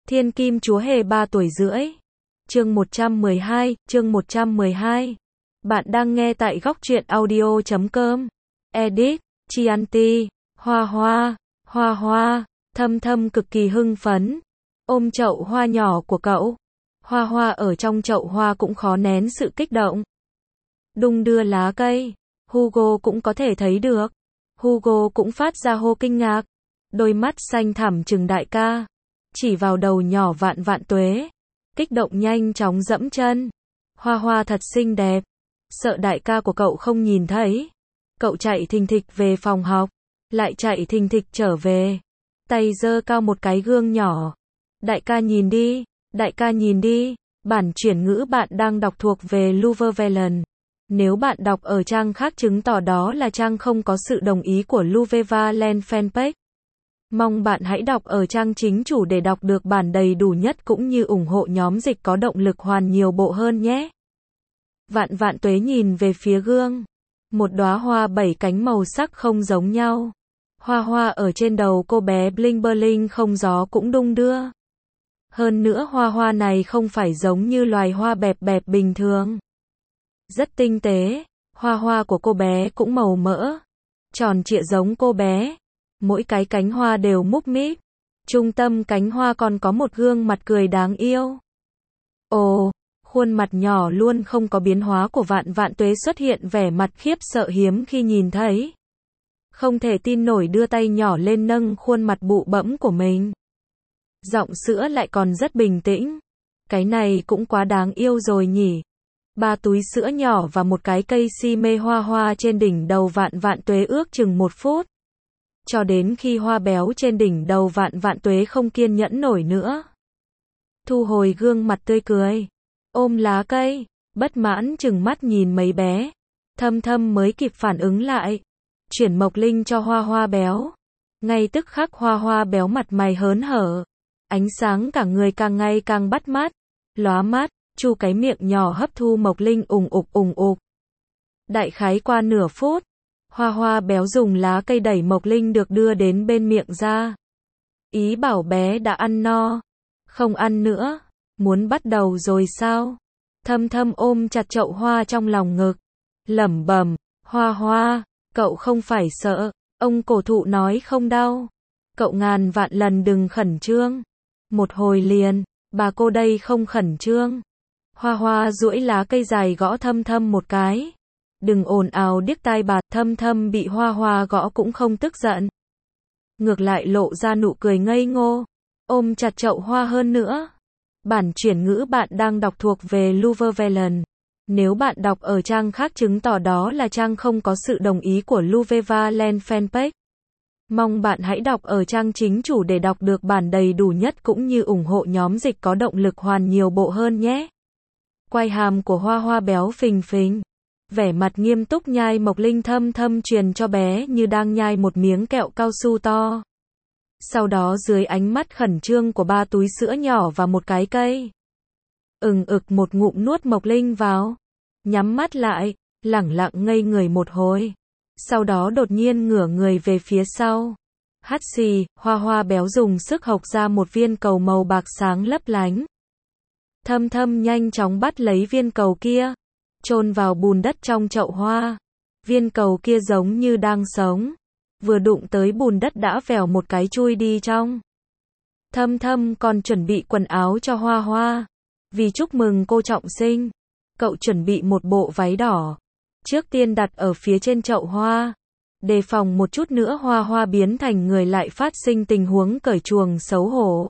Thiên Kim Chúa Hề 3 tuổi rưỡi. Chương 112. Bạn đang nghe tại góc truyện audio.com. Edit, Chianti, Hoa, Thâm Thâm cực kỳ hưng phấn. Ôm chậu hoa nhỏ của cậu. Hoa ở trong chậu hoa cũng khó nén sự kích động. Đung đưa lá cây. Hugo cũng có thể thấy được. Hugo cũng phát ra hô kinh ngạc. Đôi mắt xanh thẳm trừng đại ca. Chỉ vào đầu nhỏ Vạn Vạn Tuế. Kích động nhanh chóng dẫm chân. Hoa thật xinh đẹp. Sợ đại ca của cậu không nhìn thấy. Cậu chạy thình thịch về phòng học. Lại chạy thình thịch trở về. Tay giơ cao một cái gương nhỏ. Đại ca nhìn đi. Bản chuyển ngữ bạn đang đọc thuộc về Louvre Velen. Nếu bạn đọc ở trang khác chứng tỏ đó là trang không có sự đồng ý của Louvre Velen fanpage. Mong bạn hãy đọc ở trang chính chủ để đọc được bản đầy đủ nhất cũng như ủng hộ nhóm dịch có động lực hoàn nhiều bộ hơn nhé. Vạn Vạn Tuế nhìn về phía gương. Một đóa hoa 7 cánh màu sắc không giống nhau. Hoa ở trên đầu cô bé bling bling không gió cũng đung đưa. Hơn nữa hoa này không phải giống như loài hoa bẹp bình thường. Rất tinh tế. Hoa của cô bé cũng màu mỡ. Tròn trịa giống cô bé. Mỗi cái cánh hoa đều múc míp. Trung tâm cánh hoa còn có một gương mặt cười đáng yêu. Ồ, khuôn mặt nhỏ luôn không có biến hóa của Vạn Vạn Tuế xuất hiện vẻ mặt khiếp sợ hiếm khi nhìn thấy. Không thể tin nổi đưa tay nhỏ lên nâng khuôn mặt bụ bẫm của mình. Giọng sữa lại còn rất bình tĩnh. Cái này cũng quá đáng yêu rồi nhỉ. 3 túi sữa nhỏ và một cái cây si mê hoa trên đỉnh đầu Vạn Vạn Tuế ước chừng 1 phút. Cho đến khi hoa béo trên đỉnh đầu Vạn Vạn Tuế không kiên nhẫn nổi nữa. Thu hồi gương mặt tươi cười. Ôm lá cây. Bất mãn chừng mắt nhìn mấy bé. Thâm Thâm mới kịp phản ứng lại. Chuyển Mộc Linh cho hoa béo. Ngay tức khắc hoa béo mặt mày hớn hở. Ánh sáng cả người càng ngày càng bắt mắt. Lóa mắt, chu cái miệng nhỏ hấp thu Mộc Linh ùng ục. Đại khái qua nửa phút. Hoa béo dùng lá cây đẩy Mộc Linh được đưa đến bên miệng ra. Ý bảo bé đã ăn no. Không ăn nữa. Muốn bắt đầu rồi sao? Thâm Thâm ôm chặt chậu hoa trong lòng ngực. Lẩm bẩm, Hoa, cậu không phải sợ. Ông cổ thụ nói không đau. Cậu ngàn vạn lần đừng khẩn trương. Một hồi liền, bà cô đây không khẩn trương. Hoa duỗi lá cây dài gõ Thâm Thâm một cái. Đừng ồn ào điếc tai bà. Thâm Thâm bị hoa gõ cũng không tức giận. Ngược lại lộ ra nụ cười ngây ngô. Ôm chặt chậu hoa hơn nữa. Bản chuyển ngữ bạn đang đọc thuộc về Louvre Velen. Nếu bạn đọc ở trang khác chứng tỏ đó là trang không có sự đồng ý của Louvre Velen fanpage. Mong bạn hãy đọc ở trang chính chủ để đọc được bản đầy đủ nhất cũng như ủng hộ nhóm dịch có động lực hoàn nhiều bộ hơn nhé. Quai hàm của hoa béo phình phình. Vẻ mặt nghiêm túc nhai Mộc Linh Thâm Thâm truyền cho bé như đang nhai một miếng kẹo cao su to. Sau đó dưới ánh mắt khẩn trương của 3 túi sữa nhỏ và một cái cây. Một ngụm nuốt Mộc Linh vào. Nhắm mắt lại, lẳng lặng ngây người một hồi. Sau đó đột nhiên ngửa người về phía sau. Hắt xì, hoa béo dùng sức hộc ra một viên cầu màu bạc sáng lấp lánh. Thâm Thâm nhanh chóng bắt lấy viên cầu kia. Chôn vào bùn đất trong chậu hoa. Viên cầu kia giống như đang sống. Vừa đụng tới bùn đất đã vèo một cái chui đi trong. Thâm Thâm còn chuẩn bị quần áo cho Hoa. Vì chúc mừng cô trọng sinh. Cậu chuẩn bị một bộ váy đỏ. Trước tiên đặt ở phía trên chậu hoa. Đề phòng một chút nữa Hoa biến thành người lại phát sinh tình huống cởi chuồng xấu hổ.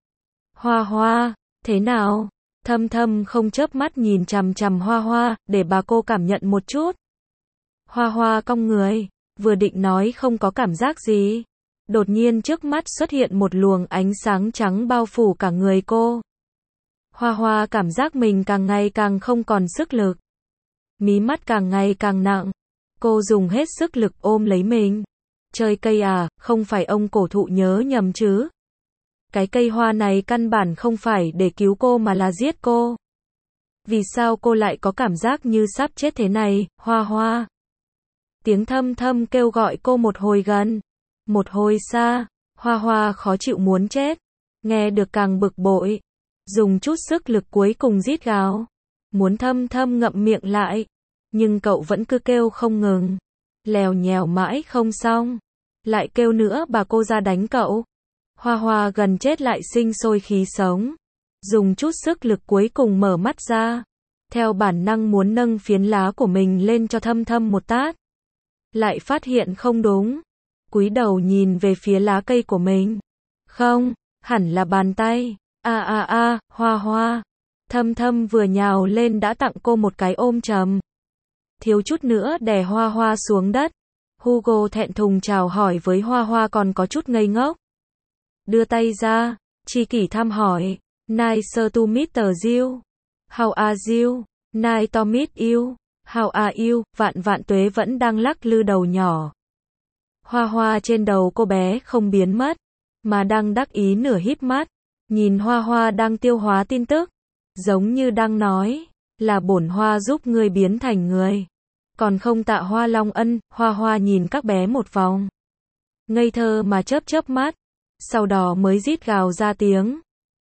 Hoa, thế nào? Thâm Thâm không chớp mắt nhìn chằm Hoa, để bà cô cảm nhận một chút. Hoa cong người, vừa định nói không có cảm giác gì. Đột nhiên trước mắt xuất hiện một luồng ánh sáng trắng bao phủ cả người cô. Hoa cảm giác mình càng ngày càng không còn sức lực. Mí mắt càng ngày càng nặng. Cô dùng hết sức lực ôm lấy mình. Chơi cây à, không phải ông cổ thụ nhớ nhầm chứ. Cái cây hoa này căn bản không phải để cứu cô mà là giết cô. Vì sao cô lại có cảm giác như sắp chết thế này, Hoa? Tiếng Thâm Thâm kêu gọi cô một hồi gần, một hồi xa. Hoa khó chịu muốn chết. Nghe được càng bực bội. Dùng chút sức lực cuối cùng rít gào. Muốn Thâm Thâm ngậm miệng lại. Nhưng cậu vẫn cứ kêu không ngừng. Lèo nhèo mãi không xong. Lại kêu nữa bà cô ra đánh cậu. Hoa Hoa gần chết lại sinh sôi khí sống. Dùng chút sức lực cuối cùng mở mắt ra. Theo bản năng muốn nâng phiến lá của mình lên cho Thâm Thâm một tát. Lại phát hiện không đúng. Cúi đầu nhìn về phía lá cây của mình. Không, hẳn là bàn tay. Hoa Hoa. Thâm Thâm vừa nhào lên đã tặng cô một cái ôm chầm. Thiếu chút nữa đè Hoa Hoa xuống đất. Hugo thẹn thùng chào hỏi với Hoa Hoa còn có chút ngây ngốc. Đưa tay ra, tri kỷ thăm hỏi. Nice to meet you. How are you? Nice to meet you. How are you? Vạn Tuế vẫn đang lắc lư đầu nhỏ. Hoa Hoa trên đầu cô bé không biến mất, mà đang đắc ý nửa híp mắt. Nhìn Hoa Hoa đang tiêu hóa tin tức. Giống như đang nói, là bổn Hoa giúp ngươi biến thành người. Còn không tạ Hoa Long ân. Hoa Hoa nhìn các bé một vòng. Ngây thơ mà chớp mắt. Sau đó mới rít gào ra tiếng.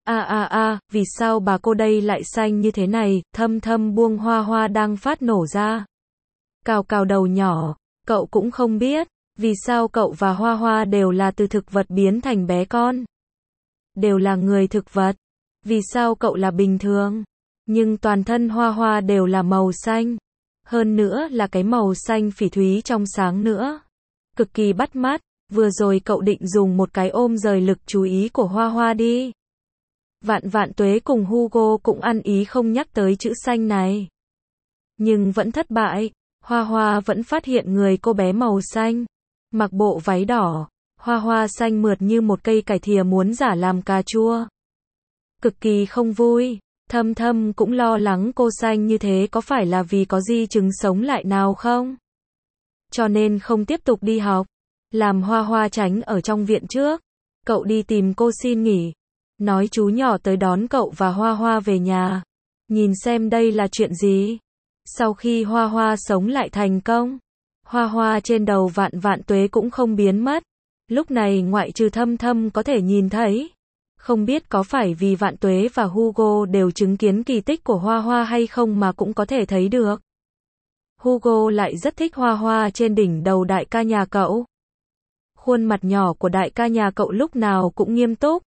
Vì sao bà cô đây lại xanh như thế này? Thâm Thâm buông Hoa Hoa đang phát nổ ra. Cào đầu nhỏ. Cậu cũng không biết. Vì sao cậu và Hoa Hoa đều là từ thực vật biến thành bé con? Đều là người thực vật. Vì sao cậu là bình thường? Nhưng toàn thân Hoa Hoa đều là màu xanh. Hơn nữa là cái màu xanh phỉ thúy trong sáng nữa. Cực kỳ bắt mắt. Vừa rồi cậu định dùng một cái ôm rời lực chú ý của Hoa Hoa đi. Vạn Tuế cùng Hugo cũng ăn ý không nhắc tới chữ xanh này. Nhưng vẫn thất bại. Hoa Hoa vẫn phát hiện người cô bé màu xanh. Mặc bộ váy đỏ. Hoa Hoa xanh mượt như một cây cải thìa muốn giả làm cà chua. Cực kỳ không vui. Thâm Thâm cũng lo lắng cô xanh như thế có phải là vì có di chứng sống lại nào không? Cho nên không tiếp tục đi học. Làm Hoa Hoa tránh ở trong viện trước. Cậu đi tìm cô xin nghỉ. Nói chú nhỏ tới đón cậu và Hoa Hoa về nhà. Nhìn xem đây là chuyện gì. Sau khi Hoa Hoa sống lại thành công. Hoa Hoa trên đầu Vạn Tuế cũng không biến mất. Lúc này ngoại trừ Thâm Thâm có thể nhìn thấy. Không biết có phải vì Vạn Tuế và Hugo đều chứng kiến kỳ tích của Hoa Hoa hay không mà cũng có thể thấy được. Hugo lại rất thích Hoa Hoa trên đỉnh đầu đại ca nhà cậu. Khuôn mặt nhỏ của đại ca nhà cậu lúc nào cũng nghiêm túc.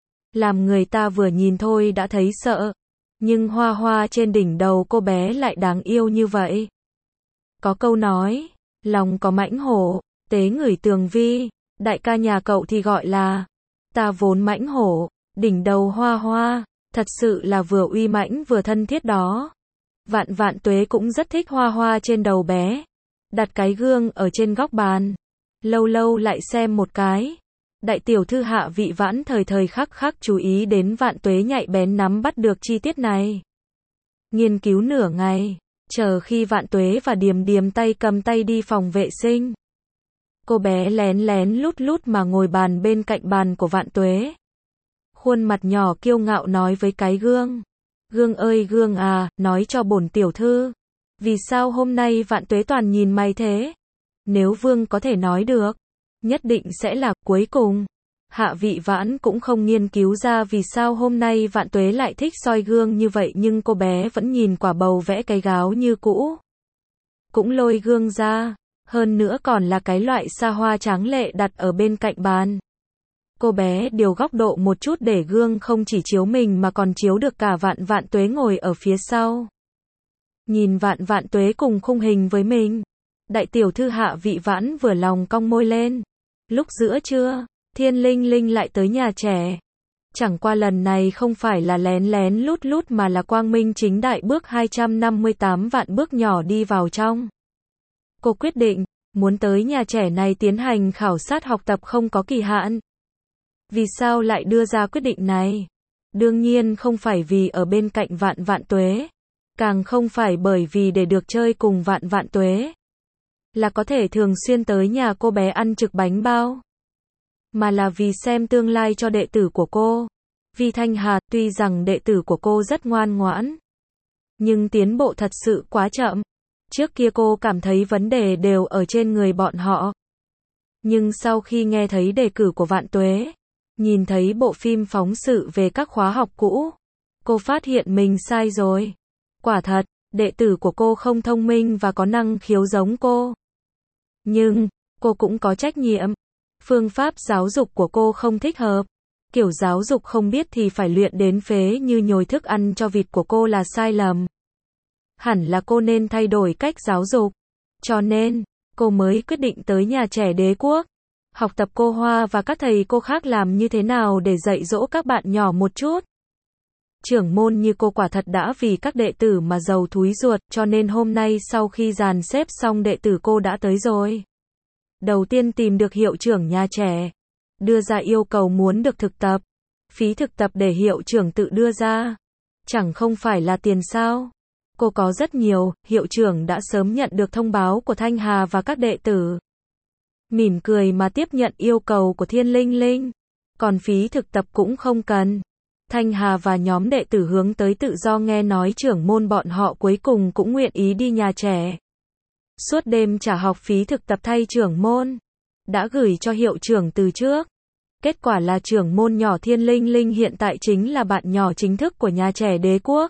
Làm người ta vừa nhìn thôi đã thấy sợ. Nhưng Hoa Hoa trên đỉnh đầu cô bé lại đáng yêu như vậy. Có câu nói, lòng có mãnh hổ, tế ngửi tường vi. Đại ca nhà cậu thì gọi là, ta vốn mãnh hổ, đỉnh đầu Hoa Hoa. Thật sự là vừa uy mãnh vừa thân thiết đó. Vạn Tuế cũng rất thích Hoa Hoa trên đầu bé. Đặt cái gương ở trên góc bàn. Lâu lâu lại xem một cái. Đại tiểu thư Hạ Vị Vãn thời khắc chú ý đến Vạn Tuế nhạy bén nắm bắt được chi tiết này. Nghiên cứu nửa ngày, chờ khi Vạn Tuế và Điềm tay cầm tay đi phòng vệ sinh. Cô bé lén lút mà ngồi bàn bên cạnh bàn của Vạn Tuế. Khuôn mặt nhỏ kiêu ngạo nói với cái gương. Gương ơi gương à, nói cho bổn tiểu thư. Vì sao hôm nay Vạn Tuế toàn nhìn mày thế? Nếu Vương có thể nói được, nhất định sẽ là cuối cùng. Hạ Vị Vãn cũng không nghiên cứu ra vì sao hôm nay Vạn Tuế lại thích soi gương như vậy nhưng cô bé vẫn nhìn quả bầu vẽ cái gáo như cũ. Cũng lôi gương ra, hơn nữa còn là cái loại xa hoa tráng lệ đặt ở bên cạnh bàn. Cô bé điều góc độ một chút để gương không chỉ chiếu mình mà còn chiếu được cả Vạn Tuế ngồi ở phía sau. Nhìn Vạn Tuế cùng khung hình với mình. Đại tiểu thư Hạ Vị Vãn vừa lòng cong môi lên. Lúc giữa trưa, Thiên Linh lại tới nhà trẻ. Chẳng qua lần này không phải là lén lút mà là quang minh chính đại bước 258 vạn bước nhỏ đi vào trong. Cô quyết định, muốn tới nhà trẻ này tiến hành khảo sát học tập không có kỳ hạn. Vì sao lại đưa ra quyết định này? Đương nhiên không phải vì ở bên cạnh Vạn Tuế. Càng không phải bởi vì để được chơi cùng Vạn Tuế. Là có thể thường xuyên tới nhà cô bé ăn trực bánh bao. Mà là vì xem tương lai cho đệ tử của cô. Vi Thanh Hà, tuy rằng đệ tử của cô rất ngoan ngoãn. Nhưng tiến bộ thật sự quá chậm. Trước kia cô cảm thấy vấn đề đều ở trên người bọn họ. Nhưng sau khi nghe thấy đề cử của Vạn Tuế, Nhìn thấy bộ phim phóng sự về các khóa học cũ, cô phát hiện mình sai rồi. Quả thật, đệ tử của cô không thông minh và có năng khiếu giống cô. Nhưng, cô cũng có trách nhiệm. Phương pháp giáo dục của cô không thích hợp. Kiểu giáo dục không biết thì phải luyện đến phế như nhồi thức ăn cho vịt của cô là sai lầm. Hẳn là cô nên thay đổi cách giáo dục. Cho nên, cô mới quyết định tới nhà trẻ Đế Quốc. Học tập cô Hoa và các thầy cô khác làm như thế nào để dạy dỗ các bạn nhỏ một chút. Trưởng môn như cô quả thật đã vì các đệ tử mà giàu thúi ruột, cho nên hôm nay sau khi dàn xếp xong đệ tử cô đã tới rồi. Đầu tiên tìm được hiệu trưởng nhà trẻ, đưa ra yêu cầu muốn được thực tập. Phí thực tập để hiệu trưởng tự đưa ra. Chẳng không phải là tiền sao? Cô có rất nhiều, hiệu trưởng đã sớm nhận được thông báo của Thanh Hà và các đệ tử. Mỉm cười mà tiếp nhận yêu cầu của Thiên Linh Linh. Còn phí thực tập cũng không cần. Thanh Hà và nhóm đệ tử hướng tới tự do nghe nói trưởng môn bọn họ cuối cùng cũng nguyện ý đi nhà trẻ. Suốt đêm trả học phí thực tập thay trưởng môn. Đã gửi cho hiệu trưởng từ trước. Kết quả là trưởng môn nhỏ Thiên Linh Linh hiện tại chính là bạn nhỏ chính thức của nhà trẻ Đế Quốc.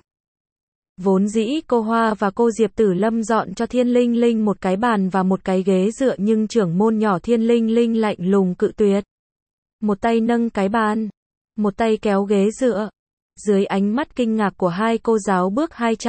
Vốn dĩ cô Hoa và cô Diệp Tử Lâm dọn cho Thiên Linh Linh một cái bàn và một cái ghế dựa nhưng trưởng môn nhỏ Thiên Linh Linh lạnh lùng cự tuyệt. Một tay nâng cái bàn, một tay kéo ghế dựa. Dưới ánh mắt kinh ngạc của hai cô giáo bước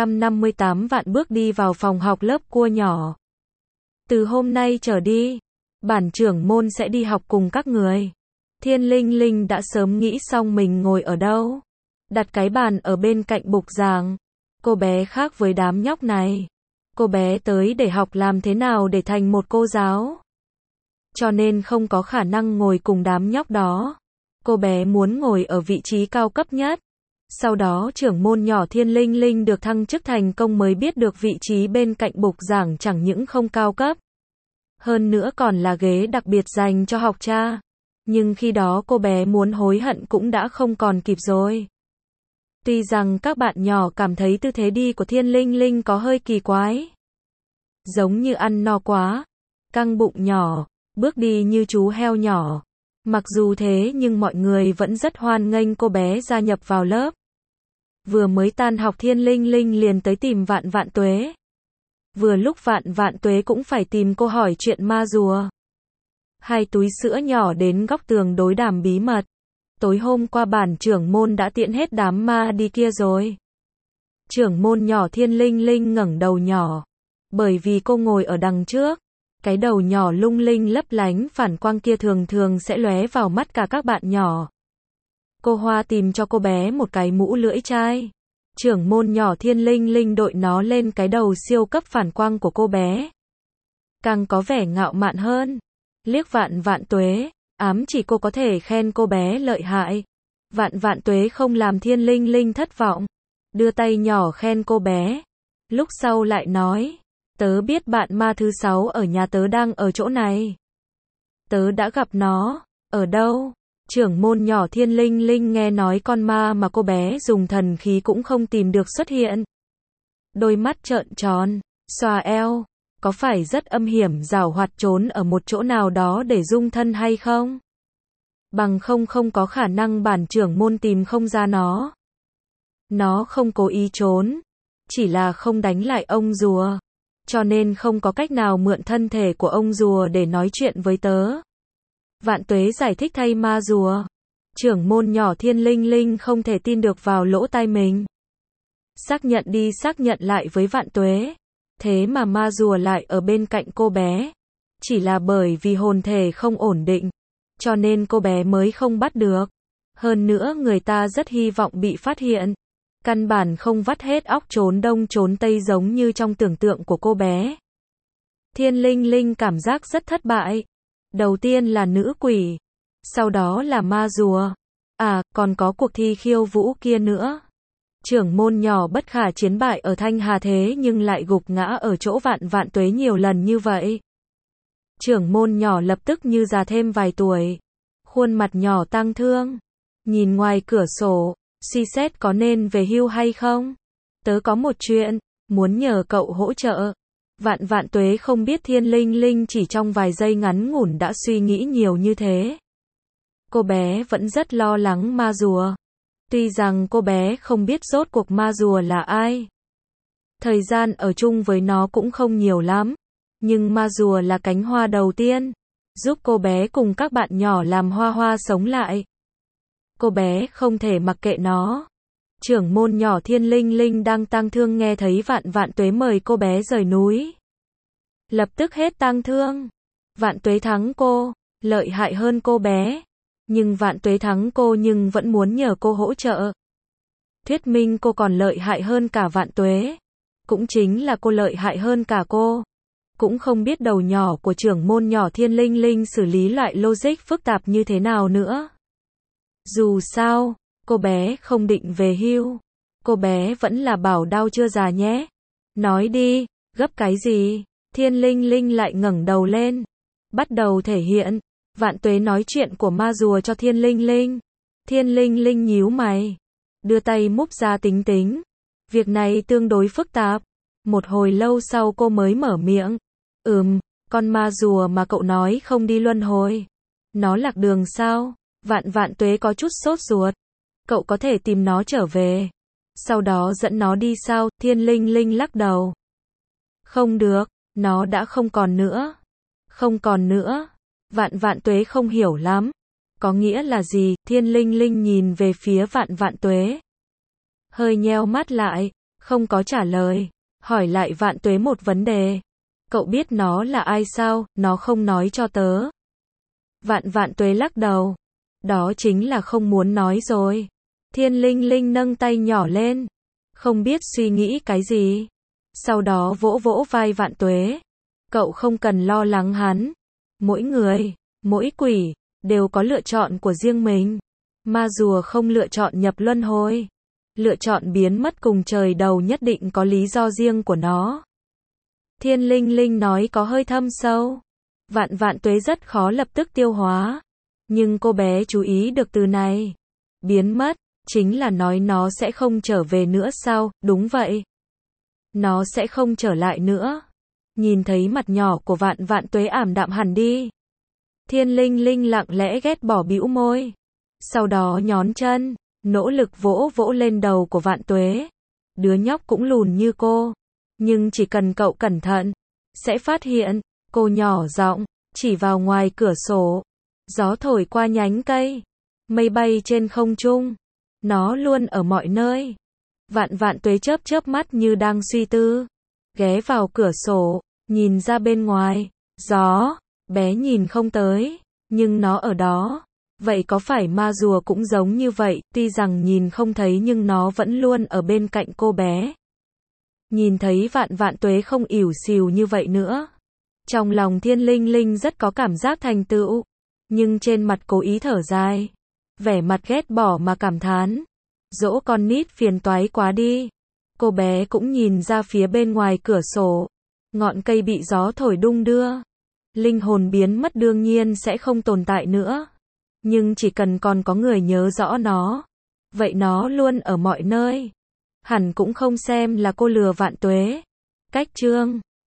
258 vạn bước đi vào phòng học lớp cua nhỏ. Từ hôm nay trở đi, bản trưởng môn sẽ đi học cùng các người. Thiên Linh Linh đã sớm nghĩ xong mình ngồi ở đâu. Đặt cái bàn ở bên cạnh bục giảng. Cô bé khác với đám nhóc này. Cô bé tới để học làm thế nào để thành một cô giáo. Cho nên không có khả năng ngồi cùng đám nhóc đó. Cô bé muốn ngồi ở vị trí cao cấp nhất. Sau đó trưởng môn nhỏ Thiên Linh Linh được thăng chức thành công mới biết được vị trí bên cạnh bục giảng chẳng những không cao cấp. Hơn nữa còn là ghế đặc biệt dành cho học cha. Nhưng khi đó cô bé muốn hối hận cũng đã không còn kịp rồi. Tuy rằng các bạn nhỏ cảm thấy tư thế đi của Thiên Linh Linh có hơi kỳ quái. Giống như ăn no quá, căng bụng nhỏ, bước đi như chú heo nhỏ. Mặc dù thế nhưng mọi người vẫn rất hoan nghênh cô bé gia nhập vào lớp. Vừa mới tan học Thiên Linh Linh liền tới tìm Vạn Vạn Tuế. Vừa lúc Vạn Vạn Tuế cũng phải tìm cô hỏi chuyện ma rùa. Hai túi sữa nhỏ đến góc tường đối đàm bí mật. Tối hôm qua bản trưởng môn đã tiễn hết đám ma đi kia rồi. Trưởng môn nhỏ Thiên Linh Linh ngẩng đầu nhỏ. Bởi vì cô ngồi ở đằng trước. Cái đầu nhỏ lung linh lấp lánh phản quang kia thường thường sẽ lóe vào mắt cả các bạn nhỏ. Cô Hoa tìm cho cô bé một cái mũ lưỡi chai. Trưởng môn nhỏ Thiên Linh Linh đội nó lên cái đầu siêu cấp phản quang của cô bé. Càng có vẻ ngạo mạn hơn. Liếc Vạn Vạn Tuế, ám chỉ cô có thể khen cô bé lợi hại. Vạn Vạn Tuế không làm Thiên Linh Linh thất vọng. Đưa tay nhỏ khen cô bé. Lúc sau lại nói, tớ biết bạn ma thứ 6 ở nhà tớ đang ở chỗ này. Tớ đã gặp nó. Ở đâu? Trưởng môn nhỏ Thiên Linh Linh nghe nói con ma mà cô bé dùng thần khí cũng không tìm được xuất hiện. Đôi mắt trợn tròn, xòa eo. Có phải rất âm hiểm giảo hoạt trốn ở một chỗ nào đó để dung thân hay không? Bằng không có khả năng bản trưởng môn tìm không ra nó. Nó không cố ý trốn. Chỉ là không đánh lại ông rùa. Cho nên không có cách nào mượn thân thể của ông rùa để nói chuyện với tớ. Vạn Tuế giải thích thay ma rùa. Trưởng môn nhỏ Thiên Linh Linh không thể tin được vào lỗ tai mình. Xác nhận đi xác nhận lại với Vạn Tuế. Thế mà ma rùa lại ở bên cạnh cô bé. Chỉ là bởi vì hồn thể không ổn định. Cho nên cô bé mới không bắt được. Hơn nữa người ta rất hy vọng bị phát hiện. Căn bản không vắt hết óc trốn đông trốn tây giống như trong tưởng tượng của cô bé. Thiên Linh Linh cảm giác rất thất bại. Đầu tiên là nữ quỷ. Sau đó là ma rùa. À, còn có cuộc thi khiêu vũ kia nữa. Trưởng môn nhỏ bất khả chiến bại ở Thanh Hà thế nhưng lại gục ngã ở chỗ Vạn Vạn Tuế nhiều lần như vậy. Trưởng môn nhỏ lập tức như già thêm vài tuổi. Khuôn mặt nhỏ tang thương. Nhìn ngoài cửa sổ, suy xét có nên về hưu hay không? Tớ có một chuyện, muốn nhờ cậu hỗ trợ. Vạn Vạn Tuế không biết Thiên Linh Linh chỉ trong vài giây ngắn ngủn đã suy nghĩ nhiều như thế. cô bé vẫn rất lo lắng ma rùa. Tuy rằng cô bé không biết rốt cuộc ma rùa là ai. Thời gian ở chung với nó cũng không nhiều lắm. Nhưng ma rùa là cánh hoa đầu tiên, giúp cô bé cùng các bạn nhỏ làm hoa hoa sống lại. Cô bé không thể mặc kệ nó. Trưởng môn nhỏ Thiên Linh Linh đang tang thương nghe thấy Vạn Vạn Tuế mời cô bé rời núi. Lập tức hết tang thương. Vạn Tuế thắng cô, lợi hại hơn cô bé. Nhưng Vạn Tuế thắng cô nhưng vẫn muốn nhờ cô hỗ trợ. Thuyết minh cô còn lợi hại hơn cả Vạn Tuế. Cũng chính là cô lợi hại hơn cả cô. Cũng không biết đầu nhỏ của trưởng môn nhỏ Thiên Linh Linh xử lý loại logic phức tạp như thế nào nữa. Dù sao, cô bé không định về hưu. Cô bé vẫn là bảo đau chưa già nhé. Nói đi, gấp cái gì? Thiên Linh Linh lại ngẩng đầu lên. Bắt đầu thể hiện. Vạn Tuế nói chuyện của ma rùa cho Thiên Linh Linh. Thiên Linh Linh nhíu mày. Đưa tay múc ra tính tính. Việc này tương đối phức tạp. Một hồi lâu sau cô mới mở miệng. Con ma rùa mà cậu nói không đi luân hồi. Nó lạc đường sao? Vạn Tuế có chút sốt ruột. Cậu có thể tìm nó trở về. Sau đó dẫn nó đi sao? Thiên Linh Linh lắc đầu. Không được, nó đã không còn nữa. Không còn nữa. Vạn Tuế không hiểu lắm. Có nghĩa là gì? Thiên Linh Linh nhìn về phía Vạn Tuế. Hơi nheo mắt lại, không có trả lời. Hỏi lại Vạn Tuế một vấn đề. Cậu biết nó là ai sao? Nó không nói cho tớ. Vạn Tuế lắc đầu. Đó chính là không muốn nói rồi. Thiên Linh Linh nâng tay nhỏ lên. Không biết suy nghĩ cái gì. Sau đó vỗ vỗ vai Vạn Tuế. Cậu không cần lo lắng hắn. Mỗi người, mỗi quỷ, đều có lựa chọn của riêng mình. Ma rùa không lựa chọn nhập luân hồi. Lựa chọn biến mất cùng trời đầu nhất định có lý do riêng của nó. Thiên Linh Linh nói có hơi thâm sâu. Vạn Tuế rất khó lập tức tiêu hóa. Nhưng cô bé chú ý được từ này. Biến mất, chính là nói nó sẽ không trở về nữa sao? Đúng vậy. Nó sẽ không trở lại nữa. Nhìn thấy mặt nhỏ của Vạn Tuế ảm đạm hẳn đi. Thiên Linh Linh lặng lẽ ghét bỏ bĩu môi. Sau đó nhón chân, nỗ lực vỗ vỗ lên đầu của Vạn Tuế. Đứa nhóc cũng lùn như cô. Nhưng chỉ cần cậu cẩn thận, sẽ phát hiện. Cô nhỏ giọng, chỉ vào ngoài cửa sổ. Gió thổi qua nhánh cây. Mây bay trên không trung. Nó luôn ở mọi nơi. Vạn Tuế chớp chớp mắt như đang suy tư. Ghé vào cửa sổ, nhìn ra bên ngoài. Gió, bé nhìn không tới. Nhưng nó ở đó. Vậy có phải ma rùa cũng giống như vậy? Tuy rằng nhìn không thấy nhưng nó vẫn luôn ở bên cạnh cô bé. Nhìn thấy Vạn Tuế không ỉu xìu như vậy nữa. Trong lòng Thiên Linh Linh rất có cảm giác thành tựu. Nhưng trên mặt cố ý thở dài. Vẻ mặt ghét bỏ mà cảm thán. Dỗ con nít phiền toái quá đi. Cô bé cũng nhìn ra phía bên ngoài cửa sổ. Ngọn cây bị gió thổi đung đưa. Linh hồn biến mất đương nhiên sẽ không tồn tại nữa. Nhưng chỉ cần còn có người nhớ rõ nó. Vậy nó luôn ở mọi nơi. Hẳn cũng không xem là cô lừa Vạn Tuế. Cách chương